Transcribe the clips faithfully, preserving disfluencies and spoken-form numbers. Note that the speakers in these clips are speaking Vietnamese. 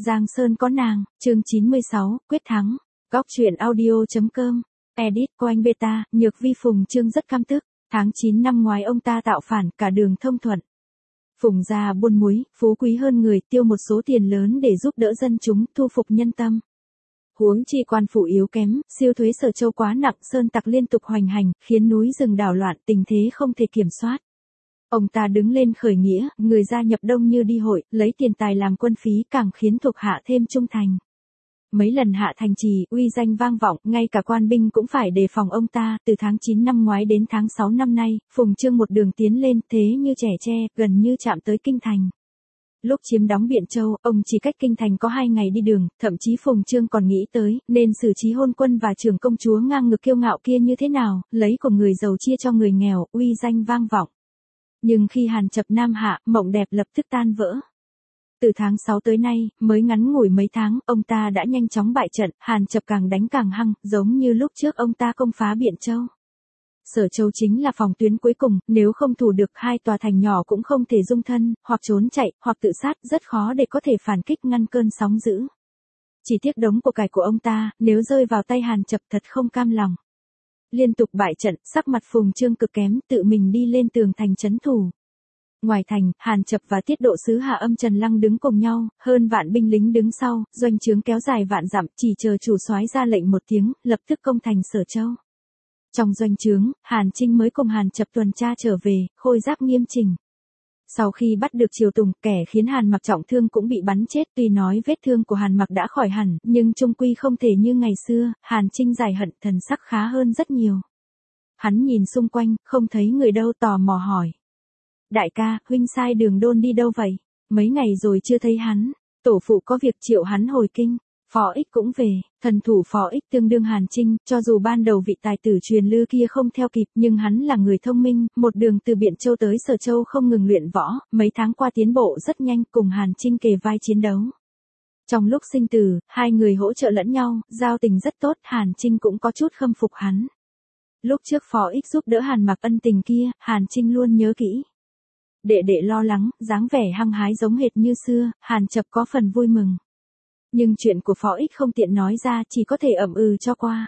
Giang Sơn có nàng, chương chín mươi sáu, quyết thắng. Góc truyện audio.com. Edit Coin Beta, Nhược Vi Phùng Trương rất căm tức. Tháng chín năm ngoái ông ta tạo phản, cả đường thông thuận. Phùng gia buôn muối, phú quý hơn người, tiêu một số tiền lớn để giúp đỡ dân chúng, thu phục nhân tâm. Huống chi quan phủ yếu kém, siêu thuế Sở Châu quá nặng, sơn tặc liên tục hoành hành, khiến núi rừng đảo loạn, tình thế không thể kiểm soát. Ông ta đứng lên khởi nghĩa, người gia nhập đông như đi hội, lấy tiền tài làm quân phí, càng khiến thuộc hạ thêm trung thành. Mấy lần hạ thành trì, uy danh vang vọng, ngay cả quan binh cũng phải đề phòng ông ta. Từ tháng chín năm ngoái đến tháng sáu năm nay, Phùng Trương một đường tiến lên, thế như trẻ tre, gần như chạm tới kinh thành. Lúc chiếm đóng Biện Châu, ông chỉ cách kinh thành có hai ngày đi đường, thậm chí Phùng Trương còn nghĩ tới, nên xử trí hôn quân và trưởng công chúa ngang ngược kiêu ngạo kia như thế nào, lấy của người giàu chia cho người nghèo, uy danh vang vọng. Nhưng khi Hàn Chập Nam hạ, mộng đẹp lập tức tan vỡ. Từ tháng sáu tới nay, mới ngắn ngủi mấy tháng, ông ta đã nhanh chóng bại trận, Hàn Chập càng đánh càng hăng, giống như lúc trước ông ta công phá Biện Châu. Sở Châu chính là phòng tuyến cuối cùng, nếu không thủ được hai tòa thành nhỏ cũng không thể dung thân, hoặc trốn chạy, hoặc tự sát, rất khó để có thể phản kích ngăn cơn sóng dữ. Chỉ tiếc đống của cải của ông ta, nếu rơi vào tay Hàn Chập thật không cam lòng. Liên tục bại trận, sắc mặt Phùng Trương cực kém, tự mình đi lên tường thành trấn thủ. Ngoài thành, Hàn Chập và tiết độ sứ Hạ Âm Trần Lăng đứng cùng nhau, hơn vạn binh lính đứng sau, doanh trướng kéo dài vạn dặm, chỉ chờ chủ soái ra lệnh một tiếng, lập tức công thành Sở Châu. Trong doanh trướng, Hàn Trinh mới cùng Hàn Chập tuần tra trở về, khôi giáp nghiêm chỉnh. Sau khi bắt được Triều Tùng, kẻ khiến Hàn Mặc trọng thương cũng bị bắn chết, tuy nói vết thương của Hàn Mặc đã khỏi hẳn, nhưng chung quy không thể như ngày xưa. Hàn Trinh giải hận, thần sắc khá hơn rất nhiều. Hắn nhìn xung quanh, không thấy người đâu, tò mò hỏi. Đại ca, huynh sai Đường Đôn đi đâu vậy? Mấy ngày rồi chưa thấy hắn. Tổ phụ có việc triệu hắn hồi kinh. Phó Ích cũng về. Thần thủ Phó Ích tương đương Hàn Trinh, cho dù ban đầu vị tài tử truyền lư kia không theo kịp, nhưng hắn là người thông minh, một đường từ Biện Châu tới Sở Châu không ngừng luyện võ, mấy tháng qua tiến bộ rất nhanh, cùng Hàn Trinh kề vai chiến đấu. Trong lúc sinh tử, hai người hỗ trợ lẫn nhau, giao tình rất tốt, Hàn Trinh cũng có chút khâm phục hắn. Lúc trước Phó Ích giúp đỡ Hàn Mặc ân tình kia, Hàn Trinh luôn nhớ kỹ. Đệ đệ lo lắng, dáng vẻ hăng hái giống hệt như xưa, Hàn Chập có phần vui mừng. Nhưng chuyện của Phó Ích không tiện nói ra, chỉ có thể ậm ừ cho qua.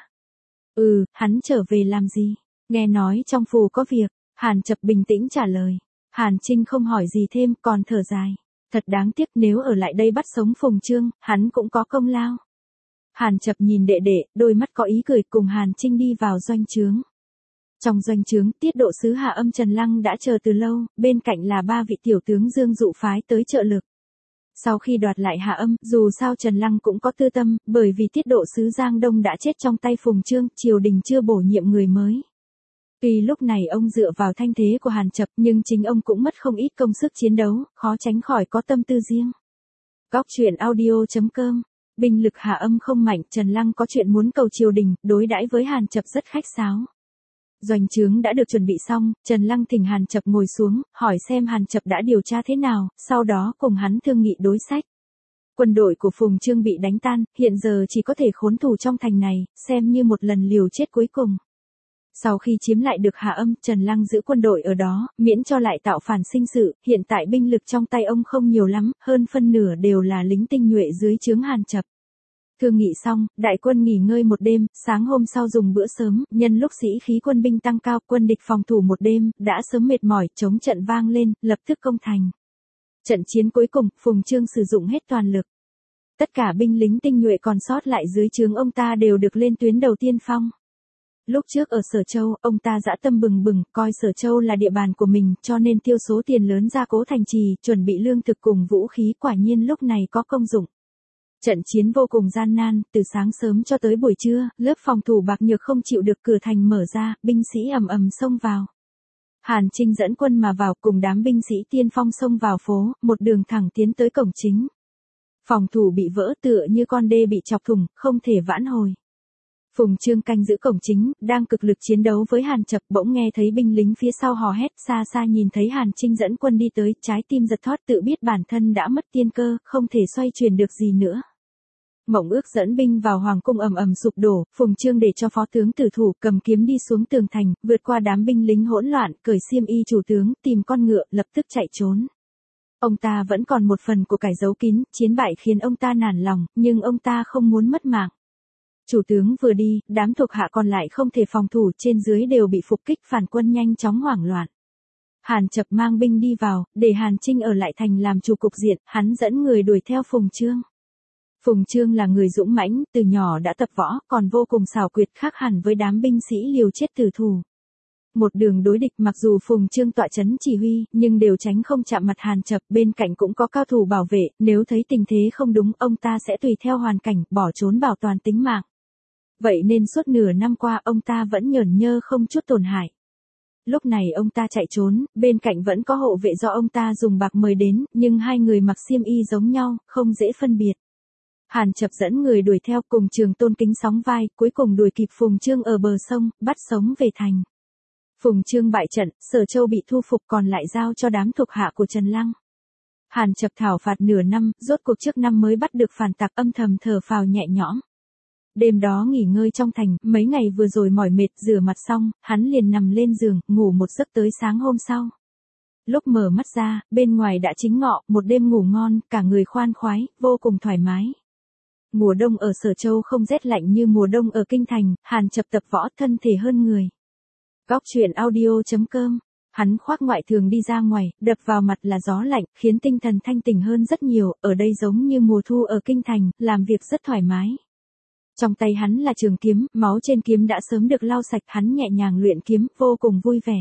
Ừ, hắn trở về làm gì? Nghe nói trong phủ có việc, Hàn Chập bình tĩnh trả lời. Hàn Trinh không hỏi gì thêm, còn thở dài. Thật đáng tiếc, nếu ở lại đây bắt sống Phùng Trương, hắn cũng có công lao. Hàn Chập nhìn đệ đệ, đôi mắt có ý cười, cùng Hàn Trinh đi vào doanh trướng. Trong doanh trướng, tiết độ sứ Hạ Âm Trần Lăng đã chờ từ lâu, bên cạnh là ba vị tiểu tướng Dương Dụ phái tới trợ lực. Sau khi đoạt lại Hạ Âm, dù sao Trần Lăng cũng có tư tâm, bởi vì tiết độ sứ Giang Đông đã chết trong tay Phùng Trương, triều đình chưa bổ nhiệm người mới. Tuy lúc này ông dựa vào thanh thế của Hàn Chập, nhưng chính ông cũng mất không ít công sức chiến đấu, khó tránh khỏi có tâm tư riêng. Góc truyện audio.com. Binh lực Hạ Âm không mạnh, Trần Lăng có chuyện muốn cầu triều đình, đối đãi với Hàn Chập rất khách sáo. Doanh trướng đã được chuẩn bị xong, Trần Lăng thỉnh Hàn Chập ngồi xuống, hỏi xem Hàn Chập đã điều tra thế nào, sau đó cùng hắn thương nghị đối sách. Quân đội của Phùng Trương bị đánh tan, hiện giờ chỉ có thể khốn thủ trong thành này, xem như một lần liều chết cuối cùng. Sau khi chiếm lại được Hạ Âm, Trần Lăng giữ quân đội ở đó, miễn cho lại tạo phản sinh sự, hiện tại binh lực trong tay ông không nhiều lắm, hơn phân nửa đều là lính tinh nhuệ dưới trướng Hàn Chập. Thương nghị xong, đại quân nghỉ ngơi một đêm, sáng hôm sau dùng bữa sớm, nhân lúc sĩ khí quân binh tăng cao, quân địch phòng thủ một đêm, đã sớm mệt mỏi, chống trận vang lên, lập tức công thành. Trận chiến cuối cùng, Phùng Trương sử dụng hết toàn lực. Tất cả binh lính tinh nhuệ còn sót lại dưới trướng ông ta đều được lên tuyến đầu tiên phong. Lúc trước ở Sở Châu, ông ta dã tâm bừng bừng, coi Sở Châu là địa bàn của mình, cho nên tiêu số tiền lớn ra cố thành trì, chuẩn bị lương thực cùng vũ khí, quả nhiên lúc này có công dụng. Trận chiến vô cùng gian nan, từ sáng sớm cho tới buổi trưa, lớp phòng thủ bạc nhược không chịu được, cửa thành mở ra, binh sĩ ầm ầm xông vào. Hàn Trinh dẫn quân mà vào, cùng đám binh sĩ tiên phong xông vào phố, một đường thẳng tiến tới cổng chính. Phòng thủ bị vỡ, tựa như con đê bị chọc thủng, không thể vãn hồi. Phùng Trương canh giữ cổng chính, đang cực lực chiến đấu với Hàn Chập, bỗng nghe thấy binh lính phía sau hò hét, xa xa nhìn thấy Hàn Trinh dẫn quân đi tới, trái tim giật thót, tự biết bản thân đã mất tiên cơ, không thể xoay chuyển được gì nữa. Mộng ước dẫn binh vào hoàng cung ầm ầm sụp đổ, Phùng Trương để cho phó tướng Tử Thủ cầm kiếm đi xuống tường thành, vượt qua đám binh lính hỗn loạn, cởi xiêm y chủ tướng, tìm con ngựa, lập tức chạy trốn. Ông ta vẫn còn một phần của cải giấu kín, chiến bại khiến ông ta nản lòng, nhưng ông ta không muốn mất mạng. Chủ tướng vừa đi, đám thuộc hạ còn lại không thể phòng thủ, trên dưới đều bị phục kích, phản quân nhanh chóng hoảng loạn. Hàn Chập mang binh đi vào, để Hàn Trinh ở lại thành làm chủ cục diện, hắn dẫn người đuổi theo Phùng Chương. Phùng Chương là người dũng mãnh, từ nhỏ đã tập võ, còn vô cùng xảo quyệt, khác hẳn với đám binh sĩ liều chết tử thủ. Một đường đối địch, mặc dù Phùng Chương tọa chấn chỉ huy, nhưng đều tránh không chạm mặt Hàn Chập, bên cạnh cũng có cao thủ bảo vệ, nếu thấy tình thế không đúng, ông ta sẽ tùy theo hoàn cảnh, bỏ trốn bảo toàn tính mạng. Vậy nên suốt nửa năm qua ông ta vẫn nhởn nhơ không chút tổn hại. Lúc này ông ta chạy trốn, bên cạnh vẫn có hộ vệ do ông ta dùng bạc mời đến, nhưng hai người mặc xiêm y giống nhau, không dễ phân biệt. Hàn Chập dẫn người đuổi theo, cùng Trường Tôn Kính sóng vai, cuối cùng đuổi kịp Phùng Chương ở bờ sông, bắt sống về thành. Phùng Chương bại trận, Sở Châu bị thu phục, còn lại giao cho đám thuộc hạ của Trần Lăng. Hàn Chập thảo phạt nửa năm, rốt cuộc trước năm mới bắt được phản tặc, âm thầm thở phào nhẹ nhõm. Đêm đó nghỉ ngơi trong thành, mấy ngày vừa rồi mỏi mệt, rửa mặt xong, hắn liền nằm lên giường, ngủ một giấc tới sáng hôm sau. Lúc mở mắt ra, bên ngoài đã chính ngọ, một đêm ngủ ngon, cả người khoan khoái, vô cùng thoải mái. Mùa đông ở Sở Châu không rét lạnh như mùa đông ở Kinh Thành, Hàn Chập tập võ thân thể hơn người. Góc truyện audio chấm com. Hắn khoác ngoại thường đi ra ngoài, đập vào mặt là gió lạnh, khiến tinh thần thanh tỉnh hơn rất nhiều, ở đây giống như mùa thu ở Kinh Thành, làm việc rất thoải mái. Trong tay hắn là trường kiếm, máu trên kiếm đã sớm được lau sạch, hắn nhẹ nhàng luyện kiếm, vô cùng vui vẻ.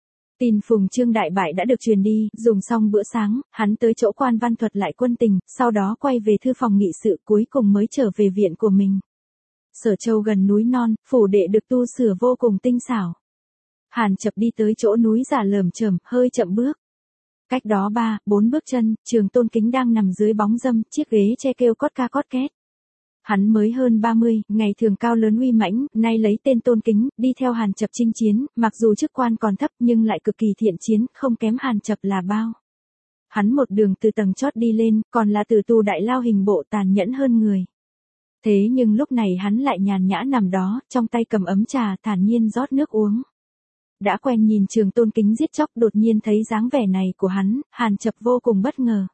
Tin Phùng Chương đại bại đã được truyền đi, dùng xong bữa sáng, hắn tới chỗ quan văn thuật lại quân tình, sau đó quay về thư phòng nghị sự, cuối cùng mới trở về viện của mình. Sở Châu gần núi non, phủ đệ được tu sửa vô cùng tinh xảo. Hàn Chập đi tới chỗ núi giả lởm chởm, hơi chậm bước. Cách đó ba, bốn bước chân, Trường Tôn Kính đang nằm dưới bóng râm, chiếc ghế che kêu cót ca cót két. Hắn mới hơn ba mươi, ngày thường cao lớn uy mãnh, nay lấy tên Tôn Kính, đi theo Hàn Chập chinh chiến, mặc dù chức quan còn thấp nhưng lại cực kỳ thiện chiến, không kém Hàn Chập là bao. Hắn một đường từ tầng chót đi lên, còn là tử tù đại lao hình bộ, tàn nhẫn hơn người. Thế nhưng lúc này hắn lại nhàn nhã nằm đó, trong tay cầm ấm trà, thản nhiên rót nước uống. Đã quen nhìn Trường Tôn Kính giết chóc, đột nhiên thấy dáng vẻ này của hắn, Hàn Chập vô cùng bất ngờ.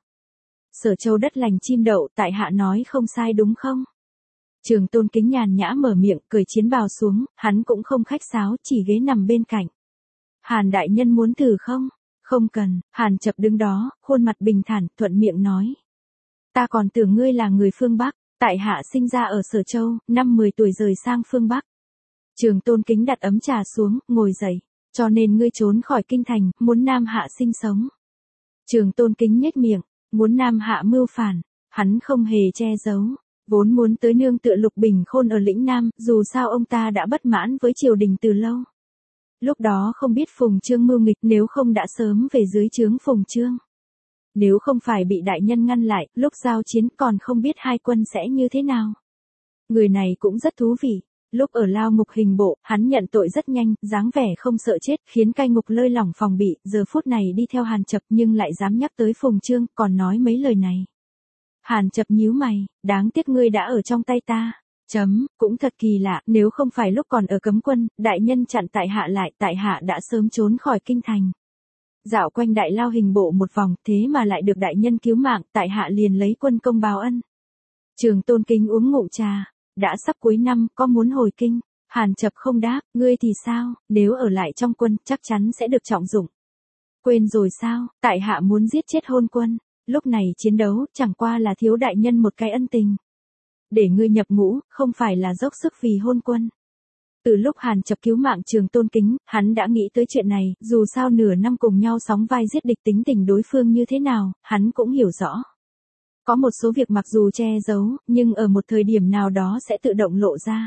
Sở Châu đất lành chim đậu, tại hạ nói không sai đúng không? Trường Tôn Kính nhàn nhã mở miệng, cởi chiến bào xuống, hắn cũng không khách sáo, chỉ ghế nằm bên cạnh. Hàn đại nhân muốn thử không? Không cần. Hàn Chập đứng đó, khuôn mặt bình thản, thuận miệng nói. Ta còn tưởng ngươi là người phương Bắc, tại hạ sinh ra ở Sở Châu, năm mười tuổi rời sang phương Bắc. Trường Tôn Kính đặt ấm trà xuống, ngồi dậy. Cho nên ngươi trốn khỏi kinh thành, muốn Nam Hạ sinh sống. Trường Tôn Kính nhếch miệng, muốn Nam Hạ mưu phản, hắn không hề che giấu. Vốn muốn tới nương tựa Lục Bình Khôn ở lĩnh Nam, dù sao ông ta đã bất mãn với triều đình từ lâu. Lúc đó không biết Phùng Chương mưu nghịch, nếu không đã sớm về dưới trướng Phùng Chương. Nếu không phải bị đại nhân ngăn lại, lúc giao chiến còn không biết hai quân sẽ như thế nào. Người này cũng rất thú vị. Lúc ở lao ngục hình bộ, hắn nhận tội rất nhanh, dáng vẻ không sợ chết, khiến cai ngục lơi lỏng phòng bị, giờ phút này đi theo Hàn Chập nhưng lại dám nhắc tới Phùng Chương, còn nói mấy lời này. Hàn Chập nhíu mày, đáng tiếc ngươi đã ở trong tay ta. Chấm, cũng thật kỳ lạ, nếu không phải lúc còn ở cấm quân, đại nhân chặn tại hạ lại, tại hạ đã sớm trốn khỏi kinh thành. Dạo quanh đại lao hình bộ một vòng, thế mà lại được đại nhân cứu mạng, tại hạ liền lấy quân công báo ân. Trường Tôn Kính uống ngụm trà. Đã sắp cuối năm, có muốn hồi kinh? Hàn Chập không đáp, ngươi thì sao, nếu ở lại trong quân, chắc chắn sẽ được trọng dụng. Quên rồi sao, tại hạ muốn giết chết Hôn Quân. Lúc này chiến đấu, chẳng qua là thiếu đại nhân một cái ân tình. Để ngươi nhập ngũ, không phải là dốc sức vì Hôn Quân. Từ lúc Hàn Chập cứu mạng Trường Tôn Kính, hắn đã nghĩ tới chuyện này, dù sao nửa năm cùng nhau sóng vai giết địch, tính tình đối phương như thế nào, hắn cũng hiểu rõ. Có một số việc mặc dù che giấu, nhưng ở một thời điểm nào đó sẽ tự động lộ ra.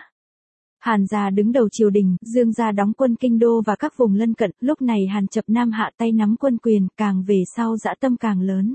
Hàn gia đứng đầu triều đình, Dương gia đóng quân kinh đô và các vùng lân cận, lúc này Hàn Chập Nam Hạ tay nắm quân quyền, càng về sau dã tâm càng lớn.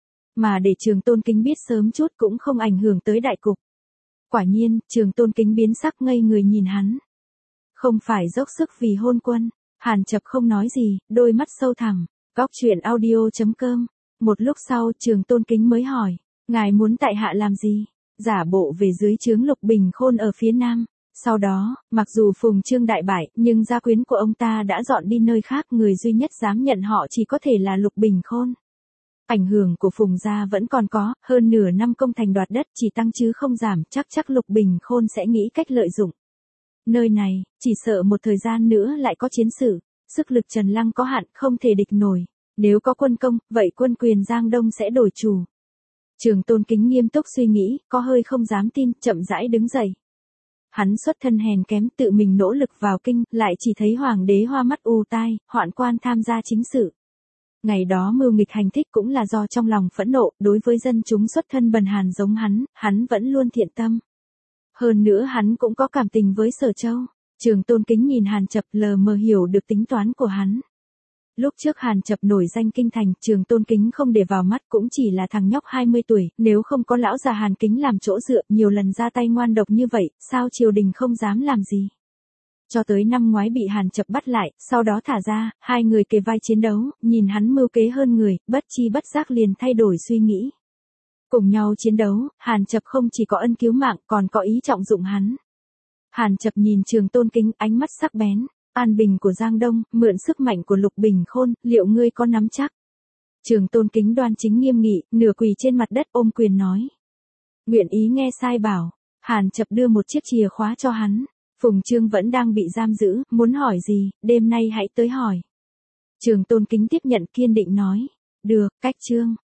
Mà để Trường Tôn Kính biết sớm chút cũng không ảnh hưởng tới đại cục. Quả nhiên, Trường Tôn Kính biến sắc ngây người nhìn hắn. Không phải dốc sức vì Hôn Quân. Hàn Chập không nói gì, đôi mắt sâu thẳm. Góc truyện audio chấm com. Một lúc sau, Trường Tôn Kính mới hỏi. Ngài muốn tại hạ làm gì? Giả bộ về dưới trướng Lục Bình Khôn ở phía nam. Sau đó, mặc dù Phùng Chương đại bại, nhưng gia quyến của ông ta đã dọn đi nơi khác, người duy nhất dám nhận họ chỉ có thể là Lục Bình Khôn. Ảnh hưởng của Phùng gia vẫn còn có, hơn nửa năm công thành đoạt đất chỉ tăng chứ không giảm, chắc chắc Lục Bình Khôn sẽ nghĩ cách lợi dụng. Nơi này, chỉ sợ một thời gian nữa lại có chiến sự, sức lực Trần Lăng có hạn không thể địch nổi. Nếu có quân công, vậy quân quyền Giang Đông sẽ đổi chủ. Trường Tôn Kính nghiêm túc suy nghĩ, có hơi không dám tin, chậm rãi đứng dậy. Hắn xuất thân hèn kém tự mình nỗ lực vào kinh, lại chỉ thấy hoàng đế hoa mắt u tai, hoạn quan tham gia chính sự. Ngày đó mưu nghịch hành thích cũng là do trong lòng phẫn nộ, đối với dân chúng xuất thân bần hàn giống hắn, hắn vẫn luôn thiện tâm. Hơn nữa hắn cũng có cảm tình với Sở Châu. Trường Tôn Kính nhìn Hàn Chập lờ mờ hiểu được tính toán của hắn. Lúc trước Hàn Chập nổi danh kinh thành, Trường Tôn Kính không để vào mắt, cũng chỉ là thằng nhóc hai mươi tuổi, nếu không có lão già Hàn Kính làm chỗ dựa, nhiều lần ra tay ngoan độc như vậy, sao triều đình không dám làm gì. Cho tới năm ngoái bị Hàn Chập bắt lại, sau đó thả ra, hai người kề vai chiến đấu, nhìn hắn mưu kế hơn người, bất chi bất giác liền thay đổi suy nghĩ. Cùng nhau chiến đấu, Hàn Chập không chỉ có ân cứu mạng, còn có ý trọng dụng hắn. Hàn Chập nhìn Trường Tôn Kính, ánh mắt sắc bén. An bình của Giang Đông, mượn sức mạnh của Lục Bình Khôn, liệu ngươi có nắm chắc? Trường Tôn Kính đoan chính nghiêm nghị, nửa quỳ trên mặt đất ôm quyền nói. Nguyện ý nghe sai bảo. Hàn Chập đưa một chiếc chìa khóa cho hắn. Phùng Trương vẫn đang bị giam giữ, muốn hỏi gì, đêm nay hãy tới hỏi. Trường Tôn Kính tiếp nhận kiên định nói. Được, cách Trương.